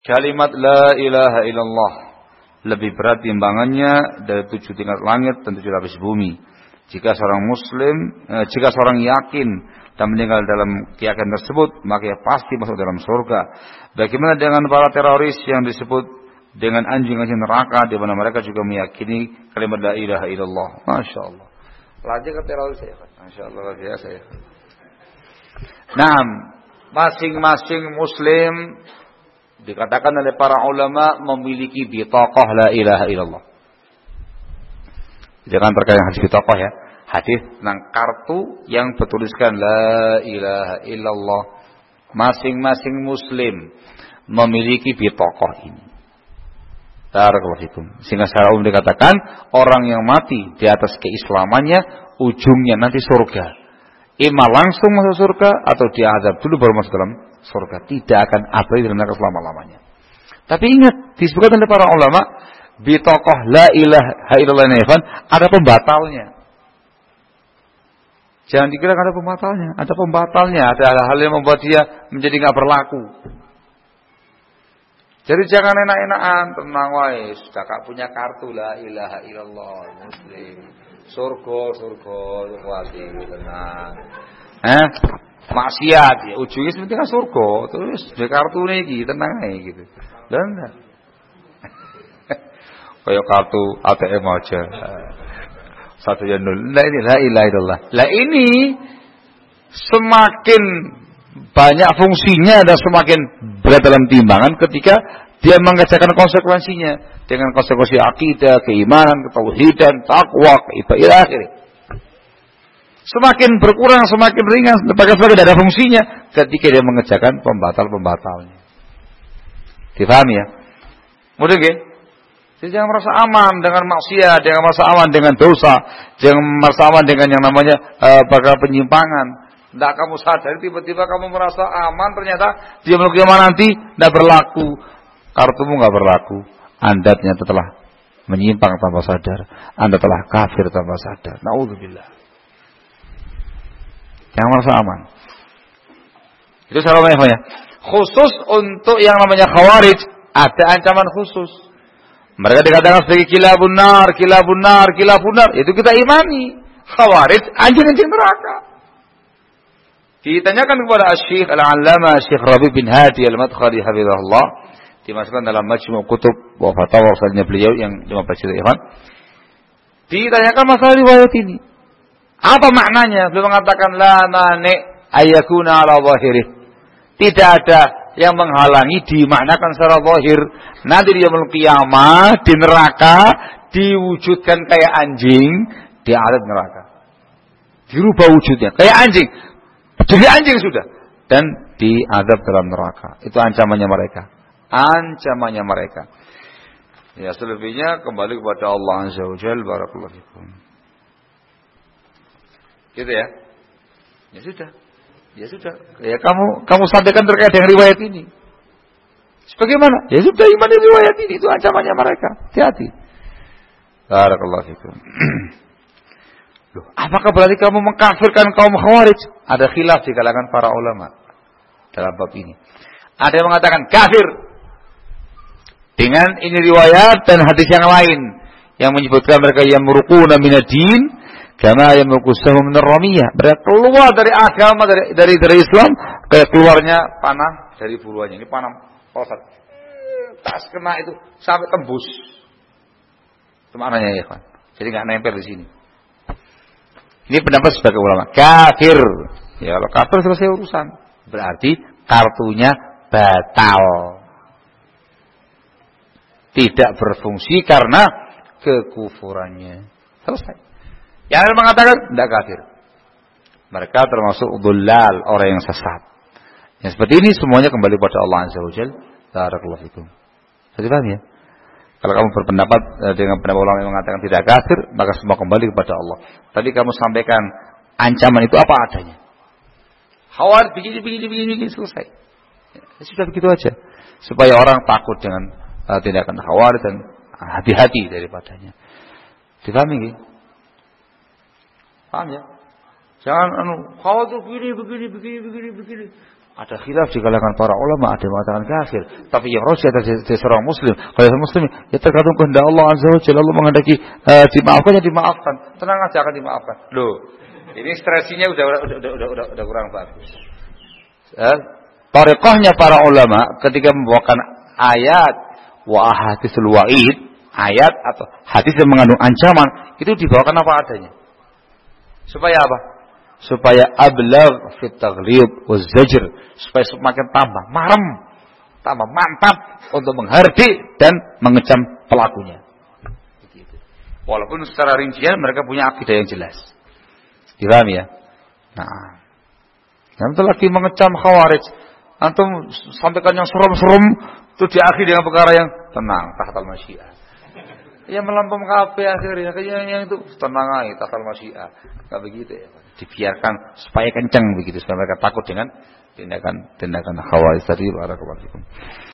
Kalimat la ilaha illallah lebih berat timbangannya dari 7 tingkat langit dan 7 lapis bumi. Jika seorang yakin dan meninggal dalam keyakinan tersebut, maka ia pasti masuk dalam surga. Bagaimana dengan para teroris yang disebut dengan anjing-anjing neraka, di mana mereka juga meyakini kalimat la ilaha illallah. Masya Allah. Lanjut ke teroris ya, Masya Allah luar biasa ya. Nah, masing-masing Muslim dikatakan oleh para ulama memiliki bitaqah la ilaha illallah. Jangan terkait dengan hadis bitaqah ya. Hadis tentang kartu yang bertuliskan la ilaha illallah. Masing-masing Muslim memiliki bitaqah ini. Barakallahu fikum. Sehingga secara umum dikatakan orang yang mati di atas keislamannya ujungnya nanti surga. Ima langsung masuk surga atau diazab dulu baru masuk dalam surga. Tidak akan abadi dalam neraka selama-lamanya. Tapi ingat, disebutkan oleh para ulama, bitaqah la ilaha illallah ini ada pembatalnya. Jangan dikira ada pembatalnya. Ada pembatalnya. Ada hal-hal yang membuat dia menjadi nggak berlaku. Jadi jangan enak-enakan, tenang wae, sudah gak punya kartu la ilaha illallah Muslim. Surga wali tenang. Maksiat ya ujungnya sebenarnya surga, terus di kartu iki tenang aja gitu. Dan enggak. Kayak kartu ATM aja. 1 0. Nah ini la ilaha illallah. Lah ini semakin banyak fungsinya dan semakin berat dalam timbangan ketika dia mengerjakan konsekuensinya dengan konsekuensi akidah, keimanan, ketauhidan, takwa, ibadah akhir. Semakin berkurang, semakin ringan, semakin tidak ada fungsinya ketika dia mengerjakan pembatal-pembatalnya. Difahami ya? Mudah nggih? Jadi jangan merasa aman dengan maksiat, jangan merasa aman dengan dosa, jangan merasa aman dengan yang namanya bakal penyimpangan. Tidak kamu sadari tiba-tiba kamu merasa aman, ternyata dia menuju kiamat nanti tidak berlaku. Kartumu tidak berlaku. Anda ternyata telah menyimpang tanpa sadar. Anda telah kafir tanpa sadar. Na'udzubillah. Jangan merasa aman. Itu salah namanya. Khusus untuk yang namanya khawarij ada ancaman khusus. Mereka dikatakan sebagai kilabun nar. Itu kita imani. Khawarij anjing-anjing neraka. Ditanyakan kepada Syekh Al-Allamah Syekh Rabi bin Hadi Al-Madkhali hafizahullah, dimasukkan dalam Majmu' Kutub wa Fatawa usulnya beliau yang 15 jilid Ikhwan. Ditanyakan masalah riwayat ini. Apa maknanya? Beliau mengatakan la mani ayyakuna ala zahirih. Tidak ada yang menghalangi dimaknakan secara zahir. Nanti di yaumul qiyamah di neraka diwujudkan kayak anjing di azab neraka. Dirubah wujudnya kayak anjing. Jadi anjing sudah. Dan diadab dalam neraka. Itu ancamannya mereka. Ya selebihnya kembali kepada Allah Azza wa Jalla. Barakallahu fikum. Gitu ya. Ya sudah. Ya kamu sampaikan terkait dengan riwayat ini. Sebagaimana? Ya sudah iman riwayat ini. Itu ancamannya mereka. Hati-hati. Barakallahu fikum. Loh, apakah berarti kamu mengkafirkan kaum Khawarij? Ada khilaf di kalangan para ulama dalam bab ini. Ada yang mengatakan kafir dengan ini riwayat dan hadis yang lain yang menyebutkan mereka yang murukuna minad-din kama yamruqusahum minar ramiyah. Mereka keluar dari agama dari Islam kayak keluarnya panah dari buluannya. Ini panah prosat. Tas kena itu sampai tembus. Itu maknanya ya, kan. Jadi enggak nempel di sini. Ini pendapat sebagai ulama. Kafir. Ya kalau kafir selesai urusan. Berarti kartunya batal. Tidak berfungsi karena kekufurannya. Selesai. Yang ada mengatakan tidak kafir. Mereka termasuk dhullal, orang yang sesat. Yang seperti ini semuanya kembali kepada Allah Azza wa Jalla. Barakallahu fikum. Jadi paham ya? Kalau kamu berpendapat dengan pendapat ulama yang mengatakan tidak kafir, maka semua kembali kepada Allah. Tadi kamu sampaikan ancaman itu apa adanya. Khawarij begini selesai. Ya, sudah begitu aja. Supaya orang takut dengan tindakan Khawarij dan hati-hati daripadanya. Dipahami nggih? Paham ya? Jangan Khawarij begini. Ada khilaf di kalangan para ulama, ada yang mengatakan kafir. Tapi yang rajih adalah seorang muslim. Kalau seorang muslim, ya tergantung kehendak Allah Azza wa Jalla. Allah menghendaki dimaafkan, ya dimaafkan. Tenang aja akan dimaafkan. Loh, ini stresinya udah kurang bagus. Tariqahnya para ulama ketika membawakan ayat wa ahaditsul wa'id, ayat atau hadis yang mengandung ancaman, itu dibawakan apa adanya. Supaya apa? Supaya ablagh fit taghlib waz zajr, supaya semakin tambah marem, tambah mantap untuk menghardik dan mengecam pelakunya. Walaupun secara rincian mereka punya akidah yang jelas. Paham ya? Nah, antum lagi mengecam khawarij, antum sampaikan yang serem-serem, itu diakhiri dengan perkara yang tenang, tahtal masyiah. Ya melampau kabeh akhirnya yang itu tenang aja, tahtal masyiah. Enggak begitu ya. Dibiarkan supaya kencang begitu, supaya mereka takut dengan tindakan khawarij tadi. Barakallahu fikum.